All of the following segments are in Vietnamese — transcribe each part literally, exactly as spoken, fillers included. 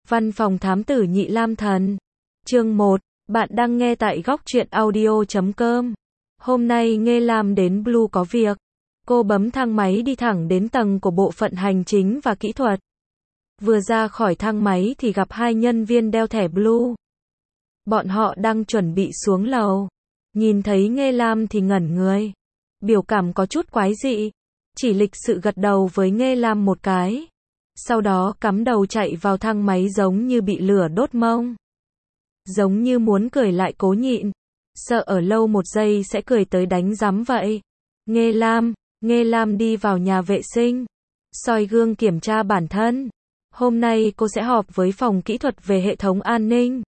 Văn phòng thám tử Nhị Lam Thần. Chương một. Bạn đang nghe tại góc truyện audio chấm com. Hôm nay Nghê Lam đến Blue có việc. Cô bấm thang máy đi thẳng đến tầng của bộ phận hành chính và kỹ thuật. Vừa ra khỏi thang máy thì gặp hai nhân viên đeo thẻ Blue. Bọn họ đang chuẩn bị xuống lầu. Nhìn thấy Nghê Lam thì ngẩn người. Biểu cảm có chút quái dị. Chỉ lịch sự gật đầu với Nghê Lam một cái. Sau đó cắm đầu chạy vào thang máy giống như bị lửa đốt mông. Giống như muốn cười lại cố nhịn. Sợ ở lâu một giây sẽ cười tới đánh rắm vậy. Nghê Lam, Nghê Lam đi vào nhà vệ sinh. Soi gương kiểm tra bản thân. Hôm nay cô sẽ họp với phòng kỹ thuật về hệ thống an ninh.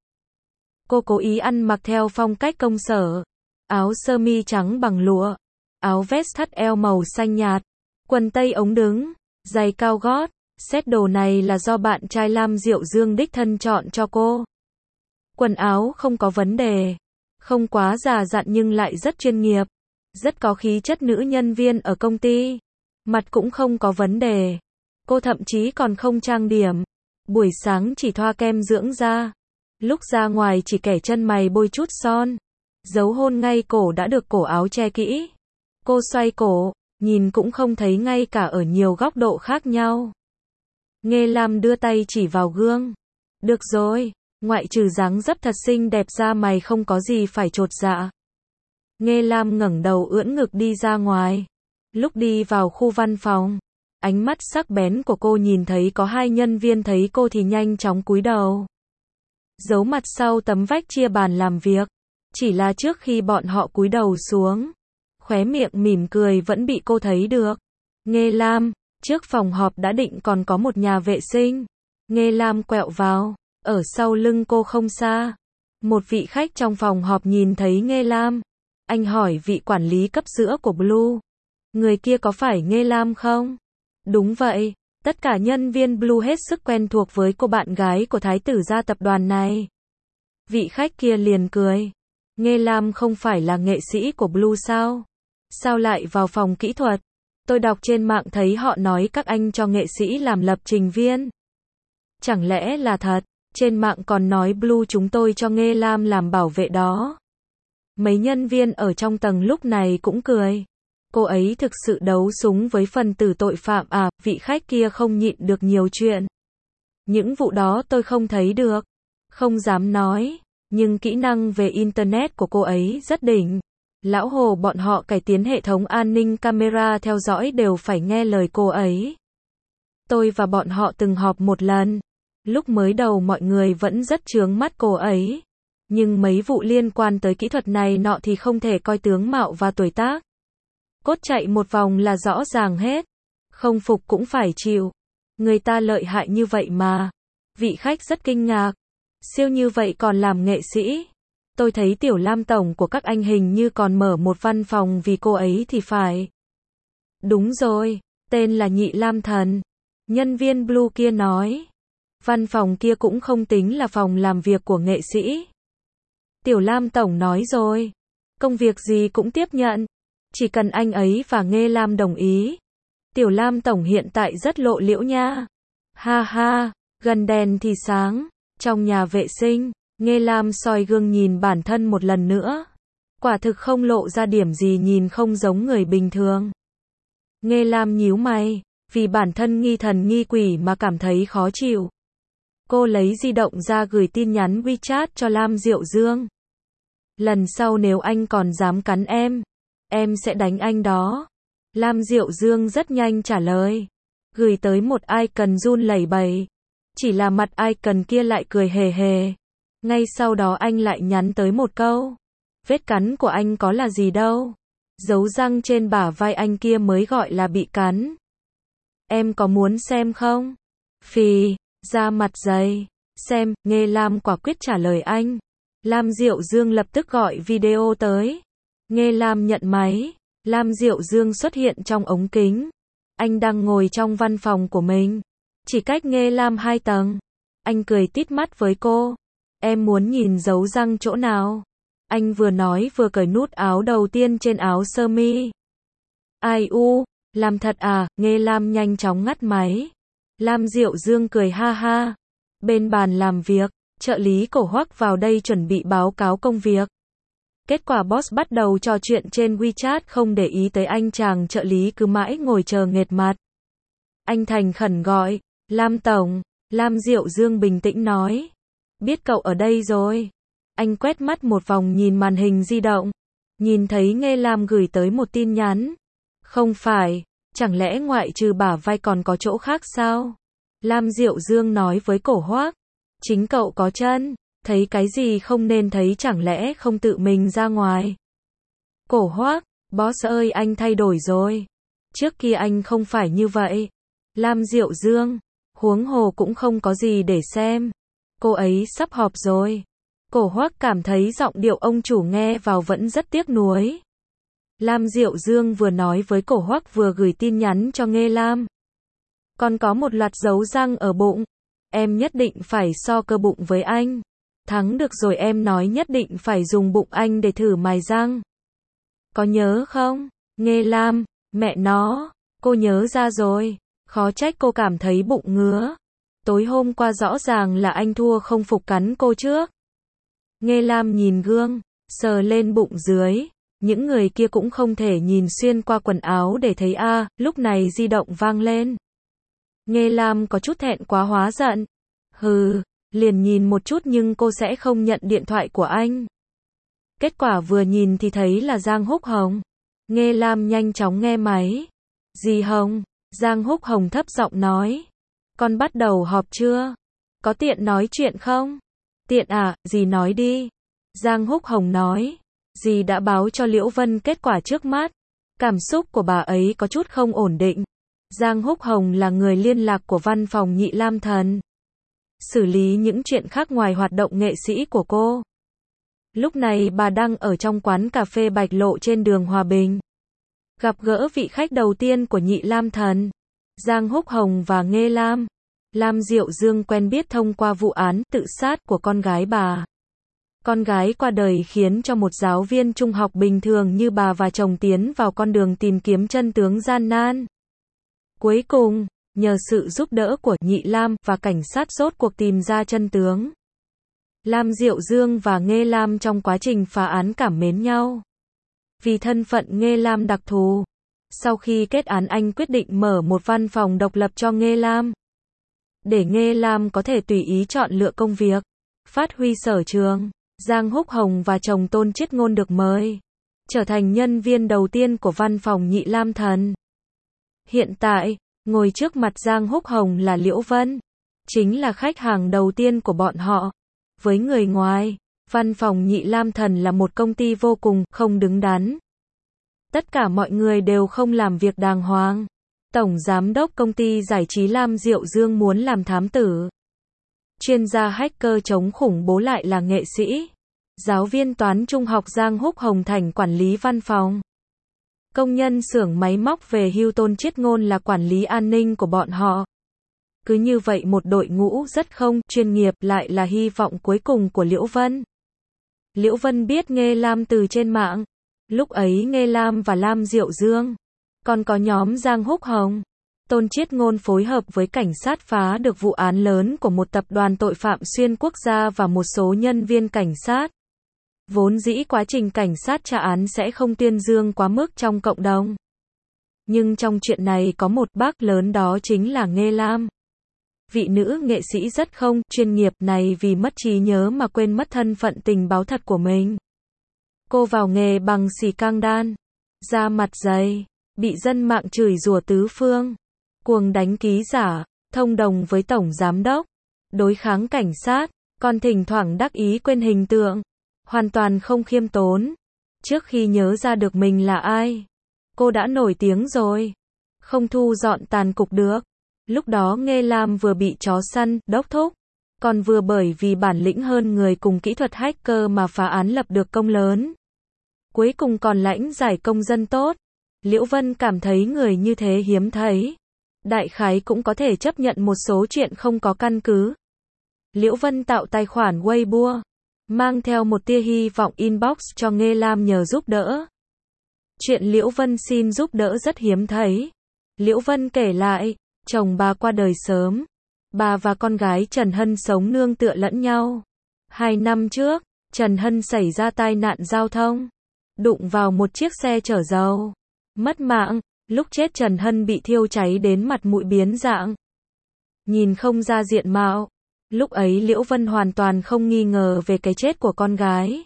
Cô cố ý ăn mặc theo phong cách công sở. Áo sơ mi trắng bằng lụa. Áo vest thắt eo màu xanh nhạt. Quần tây ống đứng. Giày cao gót. Set đồ này là do bạn trai Lam Diệu Dương đích thân chọn cho cô. Quần áo không có vấn đề. Không quá già dặn nhưng lại rất chuyên nghiệp. Rất có khí chất nữ nhân viên ở công ty. Mặt cũng không có vấn đề. Cô thậm chí còn không trang điểm. Buổi sáng chỉ thoa kem dưỡng da. Lúc ra ngoài chỉ kẻ chân mày bôi chút son. Dấu hôn ngay cổ đã được cổ áo che kỹ. Cô xoay cổ, nhìn cũng không thấy ngay cả ở nhiều góc độ khác nhau. Nghê Lam đưa tay chỉ vào gương. Được rồi, ngoại trừ dáng dấp thật xinh đẹp ra mày không có gì phải chột dạ. Nghê Lam ngẩng đầu ưỡn ngực đi ra ngoài. Lúc đi vào khu văn phòng, ánh mắt sắc bén của cô nhìn thấy có hai nhân viên thấy cô thì nhanh chóng cúi đầu. Giấu mặt sau tấm vách chia bàn làm việc. Chỉ là trước khi bọn họ cúi đầu xuống, khóe miệng mỉm cười vẫn bị cô thấy được. Nghê Lam, trước phòng họp đã định còn có một nhà vệ sinh. Nghê Lam quẹo vào, ở sau lưng cô không xa. Một vị khách trong phòng họp nhìn thấy Nghê Lam. Anh hỏi vị quản lý cấp giữa của Blue. Người kia có phải Nghê Lam không? Đúng vậy, tất cả nhân viên Blue hết sức quen thuộc với cô bạn gái của thái tử gia tập đoàn này. Vị khách kia liền cười. Nghê Lam không phải là nghệ sĩ của Blue sao? Sao lại vào phòng kỹ thuật? Tôi đọc trên mạng thấy họ nói các anh cho nghệ sĩ làm lập trình viên. Chẳng lẽ là thật? Trên mạng còn nói Blue chúng tôi cho Nghê Lam làm bảo vệ đó. Mấy nhân viên ở trong tầng lúc này cũng cười. Cô ấy thực sự đấu súng với phần tử tội phạm à? Vị khách kia không nhịn được nhiều chuyện. Những vụ đó tôi không thấy được. Không dám nói. Nhưng kỹ năng về Internet của cô ấy rất đỉnh. Lão Hồ bọn họ cải tiến hệ thống an ninh camera theo dõi đều phải nghe lời cô ấy. Tôi và bọn họ từng họp một lần. Lúc mới đầu mọi người vẫn rất chướng mắt cô ấy. Nhưng mấy vụ liên quan tới kỹ thuật này nọ thì không thể coi tướng mạo và tuổi tác. Cốt chạy một vòng là rõ ràng hết. Không phục cũng phải chịu. Người ta lợi hại như vậy mà. Vị khách rất kinh ngạc. Siêu như vậy còn làm nghệ sĩ. Tôi thấy Tiểu Lam tổng của các anh hình như còn mở một văn phòng vì cô ấy thì phải. Đúng rồi, tên là Nhị Lam Thần. Nhân viên Blue kia nói. Văn phòng kia cũng không tính là phòng làm việc của nghệ sĩ. Tiểu Lam tổng nói rồi. Công việc gì cũng tiếp nhận. Chỉ cần anh ấy và Nghê Lam đồng ý. Tiểu Lam tổng hiện tại rất lộ liễu nha. Ha ha, gần đèn thì sáng. Trong nhà vệ sinh, Nghê Lam soi gương nhìn bản thân một lần nữa. Quả thực không lộ ra điểm gì nhìn không giống người bình thường. Nghê Lam nhíu mày, vì bản thân nghi thần nghi quỷ mà cảm thấy khó chịu. Cô lấy di động ra gửi tin nhắn WeChat cho Lam Diệu Dương. Lần sau nếu anh còn dám cắn em, em sẽ đánh anh đó. Lam Diệu Dương rất nhanh trả lời. Gửi tới một icon run lẩy bẩy. Chỉ là mặt icon kia lại cười hề hề. Ngay sau đó anh lại nhắn tới một câu. Vết cắn của anh có là gì đâu. Dấu răng trên bả vai anh kia mới gọi là bị cắn. Em có muốn xem không? Phì, da mặt dày. Xem, Nghê Lam quả quyết trả lời anh. Lam Diệu Dương lập tức gọi video tới. Nghê Lam nhận máy. Lam Diệu Dương xuất hiện trong ống kính. Anh đang ngồi trong văn phòng của mình. Chỉ cách Nghê Lam hai tầng. Anh cười tít mắt với cô. Em muốn nhìn dấu răng chỗ nào? Anh vừa nói vừa cởi nút áo đầu tiên trên áo sơ mi. Ai u, làm thật à? Nghê Lam nhanh chóng ngắt máy. Lam Diệu Dương cười ha ha. Bên bàn làm việc, trợ lý Cổ Hoắc vào đây chuẩn bị báo cáo công việc. Kết quả boss bắt đầu trò chuyện trên WeChat không để ý tới anh chàng trợ lý cứ mãi ngồi chờ nghệt mặt. Anh thành khẩn gọi, Lam Tổng. Lam Diệu Dương bình tĩnh nói. Biết cậu ở đây rồi. Anh quét mắt một vòng nhìn màn hình di động. Nhìn thấy Nghê Lam gửi tới một tin nhắn. Không phải, chẳng lẽ ngoại trừ bả vai còn có chỗ khác sao? Lam Diệu Dương nói với Cổ Hoắc. Chính cậu có chân, thấy cái gì không nên thấy chẳng lẽ không tự mình ra ngoài. Cổ Hoắc, boss ơi anh thay đổi rồi. Trước kia anh không phải như vậy. Lam Diệu Dương, huống hồ cũng không có gì để xem. Cô ấy sắp họp rồi. Cổ Hoắc cảm thấy giọng điệu ông chủ nghe vào vẫn rất tiếc nuối. Lam Diệu Dương vừa nói với Cổ Hoắc vừa gửi tin nhắn cho Nghê Lam. Còn có một loạt dấu răng ở bụng. Em nhất định phải so cơ bụng với anh. Thắng được rồi em nói nhất định phải dùng bụng anh để thử mài răng. Có nhớ không? Nghê Lam, mẹ nó, cô nhớ ra rồi. Khó trách cô cảm thấy bụng ngứa. Tối hôm qua rõ ràng là anh thua không phục cắn cô trước. Nghê Lam nhìn gương, sờ lên bụng dưới. Những người kia cũng không thể nhìn xuyên qua quần áo để thấy a. À, lúc này di động vang lên. Nghê Lam có chút thẹn quá hóa giận. Hừ, liền nhìn một chút nhưng cô sẽ không nhận điện thoại của anh. Kết quả vừa nhìn thì thấy là Giang Húc Hồng. Nghê Lam nhanh chóng nghe máy. Dì Hồng, Giang Húc Hồng thấp giọng nói. Con bắt đầu họp chưa? Có tiện nói chuyện không? Tiện à, dì nói đi. Giang Húc Hồng nói. Dì đã báo cho Liễu Vân kết quả trước mắt. Cảm xúc của bà ấy có chút không ổn định. Giang Húc Hồng là người liên lạc của văn phòng Nhị Lam Thần. Xử lý những chuyện khác ngoài hoạt động nghệ sĩ của cô. Lúc này bà đang ở trong quán cà phê Bạch Lộ trên đường Hòa Bình. Gặp gỡ vị khách đầu tiên của Nhị Lam Thần. Giang Húc Hồng và Nghê Lam. Lam Diệu Dương quen biết thông qua vụ án tự sát của con gái bà. Con gái qua đời khiến cho một giáo viên trung học bình thường như bà và chồng tiến vào con đường tìm kiếm chân tướng gian nan. Cuối cùng, nhờ sự giúp đỡ của Nhị Lam và cảnh sát rốt cuộc tìm ra chân tướng. Lam Diệu Dương và Nghê Lam trong quá trình phá án cảm mến nhau. Vì thân phận Nghê Lam đặc thù, sau khi kết án anh quyết định mở một văn phòng độc lập cho Nghê Lam. Để Nghê Lam có thể tùy ý chọn lựa công việc, phát huy sở trường, Giang Húc Hồng và chồng Tôn Chiết Ngôn được mời, trở thành nhân viên đầu tiên của văn phòng Nhị Lam Thần. Hiện tại, ngồi trước mặt Giang Húc Hồng là Liễu Vân, chính là khách hàng đầu tiên của bọn họ. Với người ngoài, văn phòng Nhị Lam Thần là một công ty vô cùng không đứng đắn. Tất cả mọi người đều không làm việc đàng hoàng. Tổng giám đốc công ty giải trí Lam Diệu Dương muốn làm thám tử. Chuyên gia hacker chống khủng bố lại là nghệ sĩ. Giáo viên toán trung học Giang Húc Hồng thành quản lý văn phòng. Công nhân xưởng máy móc về hưu Tôn Chiết Ngôn là quản lý an ninh của bọn họ. Cứ như vậy một đội ngũ rất không chuyên nghiệp lại là hy vọng cuối cùng của Liễu Vân. Liễu Vân biết Nghê Lam từ trên mạng. Lúc ấy Nghê Lam và Lam Diệu Dương, còn có nhóm Giang Húc Hồng, Tôn Chiết Ngôn phối hợp với cảnh sát phá được vụ án lớn của một tập đoàn tội phạm xuyên quốc gia và một số nhân viên cảnh sát. Vốn dĩ quá trình cảnh sát tra án sẽ không tuyên dương quá mức trong cộng đồng. Nhưng trong chuyện này có một bác lớn đó chính là Nghê Lam. Vị nữ nghệ sĩ rất không chuyên nghiệp này vì mất trí nhớ mà quên mất thân phận tình báo thật của mình. Cô vào nghề bằng xì căng đan, da mặt dày, bị dân mạng chửi rủa tứ phương, cuồng đánh ký giả, thông đồng với tổng giám đốc, đối kháng cảnh sát, còn thỉnh thoảng đắc ý quên hình tượng, hoàn toàn không khiêm tốn. Trước khi nhớ ra được mình là ai, cô đã nổi tiếng rồi, không thu dọn tàn cục được. Lúc đó Nghê Lam vừa bị chó săn đốc thúc, còn vừa bởi vì bản lĩnh hơn người cùng kỹ thuật hacker mà phá án lập được công lớn. Cuối cùng còn lãnh giải công dân tốt. Liễu Vân cảm thấy người như thế hiếm thấy. Đại khái cũng có thể chấp nhận một số chuyện không có căn cứ. Liễu Vân tạo tài khoản Weibo, mang theo một tia hy vọng inbox cho Nghê Lam nhờ giúp đỡ. Chuyện Liễu Vân xin giúp đỡ rất hiếm thấy. Liễu Vân kể lại, chồng bà qua đời sớm. bà và con gái Trần Hân sống nương tựa lẫn nhau. Hai năm trước, Trần Hân xảy ra tai nạn giao thông, đụng vào một chiếc xe chở dầu, mất mạng. Lúc chết Trần Hân bị thiêu cháy đến mặt mũi biến dạng, nhìn không ra diện mạo. Lúc ấy Liễu Vân hoàn toàn không nghi ngờ về cái chết của con gái.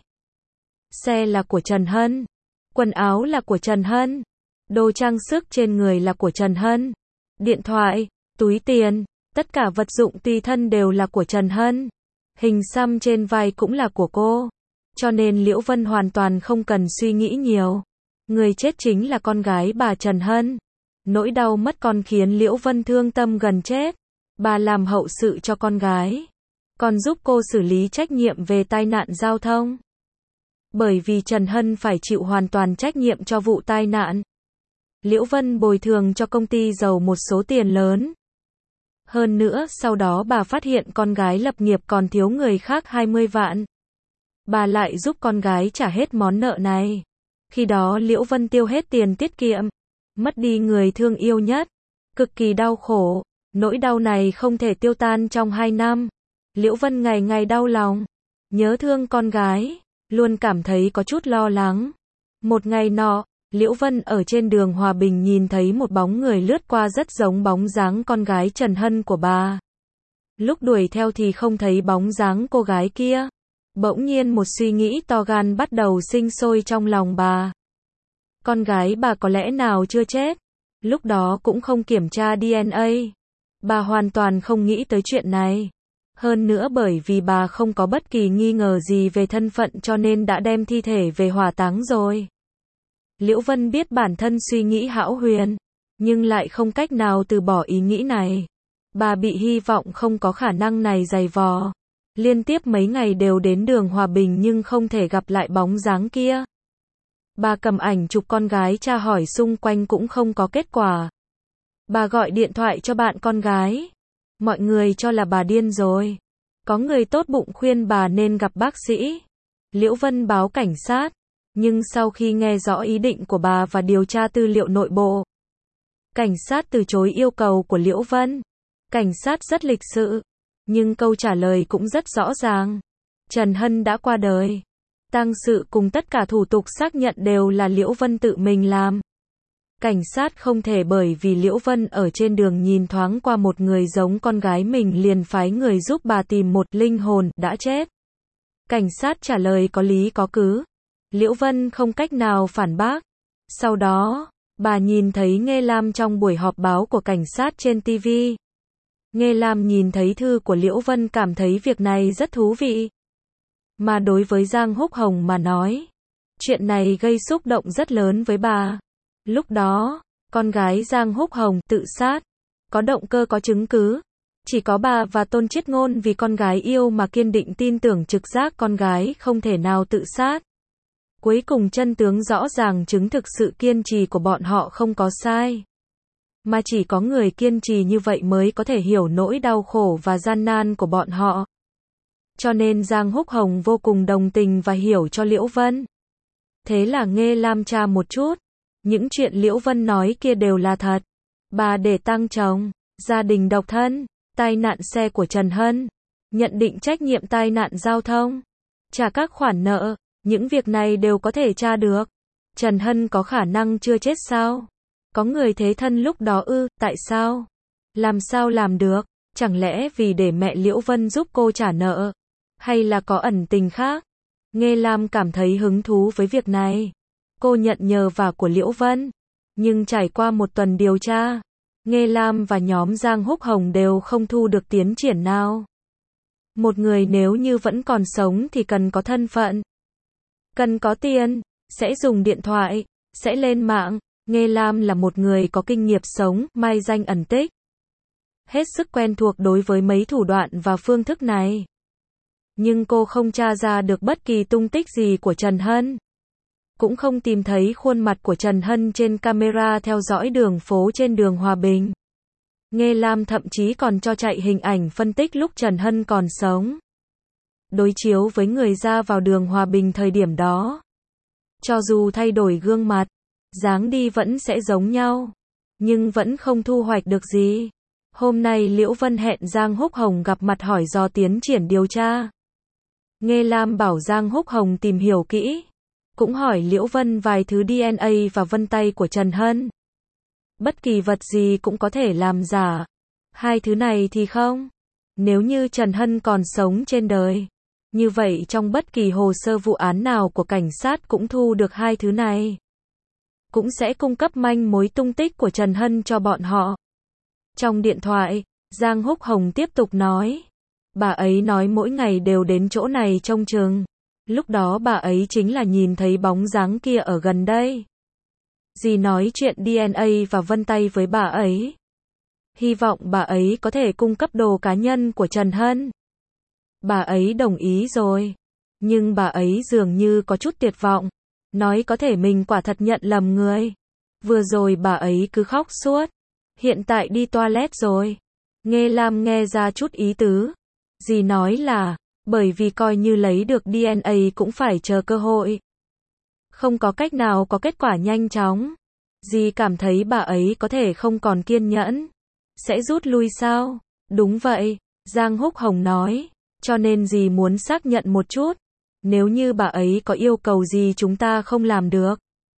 Xe là của Trần Hân, quần áo là của Trần Hân, đồ trang sức trên người là của Trần Hân, điện thoại, túi tiền, tất cả vật dụng tùy thân đều là của Trần Hân. Hình xăm trên vai cũng là của cô. Cho nên Liễu Vân hoàn toàn không cần suy nghĩ nhiều. Người chết chính là con gái bà Trần Hân. Nỗi đau mất con khiến Liễu Vân thương tâm gần chết. Bà làm hậu sự cho con gái, còn giúp cô xử lý trách nhiệm về tai nạn giao thông. Bởi vì Trần Hân phải chịu hoàn toàn trách nhiệm cho vụ tai nạn. Liễu Vân bồi thường cho công ty dầu một số tiền lớn. Hơn nữa, sau đó bà phát hiện con gái lập nghiệp còn thiếu người khác hai mươi vạn. Bà lại giúp con gái trả hết món nợ này. Khi đó Liễu Vân tiêu hết tiền tiết kiệm, mất đi người thương yêu nhất, cực kỳ đau khổ. Nỗi đau này không thể tiêu tan trong hai năm. Liễu Vân ngày ngày đau lòng, nhớ thương con gái, luôn cảm thấy có chút lo lắng. Một ngày nọ, Liễu Vân ở trên đường Hòa Bình nhìn thấy một bóng người lướt qua rất giống bóng dáng con gái Trần Hân của bà. Lúc đuổi theo thì không thấy bóng dáng cô gái kia. Bỗng nhiên một suy nghĩ to gan bắt đầu sinh sôi trong lòng bà. Con gái bà có lẽ nào chưa chết? Lúc đó cũng không kiểm tra đê en a. Bà hoàn toàn không nghĩ tới chuyện này. Hơn nữa bởi vì bà không có bất kỳ nghi ngờ gì về thân phận cho nên đã đem thi thể về hỏa táng rồi. Liễu Vân biết bản thân suy nghĩ hão huyền, nhưng lại không cách nào từ bỏ ý nghĩ này. Bà bị hy vọng không có khả năng này dày vò. Liên tiếp mấy ngày đều đến đường Hòa Bình nhưng không thể gặp lại bóng dáng kia. Bà cầm ảnh chụp con gái tra hỏi xung quanh cũng không có kết quả. Bà gọi điện thoại cho bạn con gái. Mọi người cho là bà điên rồi. Có người tốt bụng khuyên bà nên gặp bác sĩ. Liễu Vân báo cảnh sát. Nhưng sau khi nghe rõ ý định của bà và điều tra tư liệu nội bộ, cảnh sát từ chối yêu cầu của Liễu Vân. Cảnh sát rất lịch sự, nhưng câu trả lời cũng rất rõ ràng. Trần Hân đã qua đời. Tang sự cùng tất cả thủ tục xác nhận đều là Liễu Vân tự mình làm. Cảnh sát không thể bởi vì Liễu Vân ở trên đường nhìn thoáng qua một người giống con gái mình liền phái người giúp bà tìm một linh hồn đã chết. Cảnh sát trả lời có lý có cứ. Liễu Vân không cách nào phản bác. Sau đó, bà nhìn thấy Nghê Lam trong buổi họp báo của cảnh sát trên ti vi. Nghê Lam nhìn thấy thư của Liễu Vân cảm thấy việc này rất thú vị. Mà đối với Giang Húc Hồng mà nói, chuyện này gây xúc động rất lớn với bà. Lúc đó, con gái Giang Húc Hồng tự sát, có động cơ có chứng cứ. Chỉ có bà và Tôn Chiết Ngôn vì con gái yêu mà kiên định tin tưởng trực giác con gái không thể nào tự sát. Cuối cùng chân tướng rõ ràng chứng thực sự kiên trì của bọn họ không có sai. Mà chỉ có người kiên trì như vậy mới có thể hiểu nỗi đau khổ và gian nan của bọn họ. Cho nên Giang Húc Hồng vô cùng đồng tình và hiểu cho Liễu Vân. Thế là Nghê Lam tra một chút. Những chuyện Liễu Vân nói kia đều là thật. Bà để tang chồng, gia đình độc thân, tai nạn xe của Trần Hân, nhận định trách nhiệm tai nạn giao thông, trả các khoản nợ, những việc này đều có thể tra được. Trần Hân có khả năng chưa chết sao? Có người thế thân lúc đó ư, tại sao? Làm sao làm được? Chẳng lẽ vì để mẹ Liễu Vân giúp cô trả nợ? Hay là có ẩn tình khác? Nghê Lam cảm thấy hứng thú với việc này. Cô nhận nhờ vả của Liễu Vân. Nhưng trải qua một tuần điều tra, Nghê Lam và nhóm Giang Húc Hồng đều không thu được tiến triển nào. Một người nếu như vẫn còn sống thì cần có thân phận, cần có tiền, sẽ dùng điện thoại, sẽ lên mạng. Nghê Lam là một người có kinh nghiệm sống, mai danh ẩn tích. Hết sức quen thuộc đối với mấy thủ đoạn và phương thức này. Nhưng cô không tra ra được bất kỳ tung tích gì của Trần Hân. Cũng không tìm thấy khuôn mặt của Trần Hân trên camera theo dõi đường phố trên đường Hòa Bình. Nghê Lam thậm chí còn cho chạy hình ảnh phân tích lúc Trần Hân còn sống. Đối chiếu với người ra vào đường Hòa Bình thời điểm đó. Cho dù thay đổi gương mặt, dáng đi vẫn sẽ giống nhau. Nhưng vẫn không thu hoạch được gì. Hôm nay Liễu Vân hẹn Giang Húc Hồng gặp mặt hỏi do tiến triển điều tra. Nghê Lam bảo Giang Húc Hồng tìm hiểu kỹ. Cũng hỏi Liễu Vân vài thứ đê en a và vân tay của Trần Hân. Bất kỳ vật gì cũng có thể làm giả. Hai thứ này thì không. Nếu như Trần Hân còn sống trên đời, như vậy trong bất kỳ hồ sơ vụ án nào của cảnh sát cũng thu được hai thứ này. Cũng sẽ cung cấp manh mối tung tích của Trần Hân cho bọn họ. Trong điện thoại, Giang Húc Hồng tiếp tục nói. Bà ấy nói mỗi ngày đều đến chỗ này trông chừng. Lúc đó bà ấy chính là nhìn thấy bóng dáng kia ở gần đây. Dì nói chuyện đê en a và vân tay với bà ấy. Hy vọng bà ấy có thể cung cấp đồ cá nhân của Trần Hân. Bà ấy đồng ý rồi. Nhưng bà ấy dường như có chút tuyệt vọng. Nói có thể mình quả thật nhận lầm người. Vừa rồi bà ấy cứ khóc suốt. Hiện tại đi toilet rồi. Nghê Lam nghe ra chút ý tứ. Dì nói là, bởi vì coi như lấy được đê en a cũng phải chờ cơ hội. Không có cách nào có kết quả nhanh chóng. Dì cảm thấy bà ấy có thể không còn kiên nhẫn. Sẽ rút lui sao? Đúng vậy, Giang Húc Hồng nói. Cho nên dì muốn xác nhận một chút. Nếu như bà ấy có yêu cầu gì chúng ta không làm được.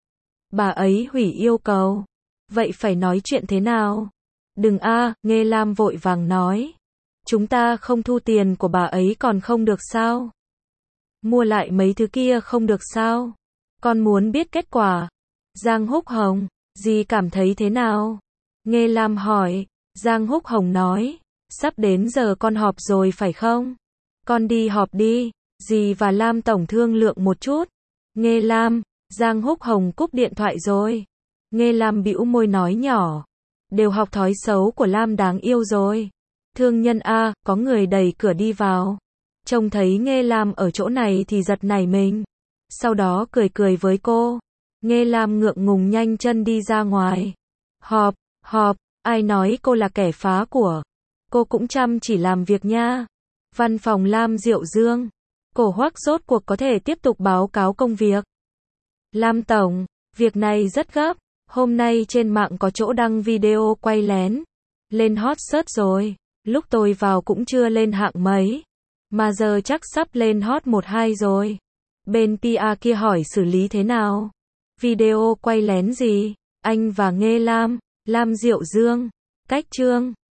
Bà ấy hủy yêu cầu. Vậy phải nói chuyện thế nào? Đừng a, Nghê Lam vội vàng nói. Chúng ta không thu tiền của bà ấy còn không được sao? Mua lại mấy thứ kia không được sao? Con muốn biết kết quả. Giang Húc Hồng, dì cảm thấy thế nào? Nghê Lam hỏi. Giang Húc Hồng nói. Sắp đến giờ con họp rồi phải không? Con đi họp đi. Dì và Lam tổng thương lượng một chút. Nghê Lam, Giang Húc Hồng cúp điện thoại rồi. Nghê Lam bĩu môi nói nhỏ. Đều học thói xấu của Lam đáng yêu rồi. Thương nhân a, có người đẩy cửa đi vào. Trông thấy Nghê Lam ở chỗ này thì giật nảy mình. Sau đó cười cười với cô. Nghê Lam ngượng ngùng nhanh chân đi ra ngoài. Họp, họp, ai nói cô là kẻ phá của. Cô cũng chăm chỉ làm việc nha. Văn phòng Lam Diệu Dương. Cổ Hoắc rốt cuộc có thể tiếp tục báo cáo công việc. Lam tổng, việc này rất gấp. Hôm nay trên mạng có chỗ đăng video quay lén. Lên hot search rồi. Lúc tôi vào cũng chưa lên hạng mấy. Mà giờ chắc sắp lên hot một hai rồi. Bên pê e kia hỏi xử lý thế nào? Video quay lén gì? Anh và Nghê Lam, Lam Diệu Dương. Cách chương.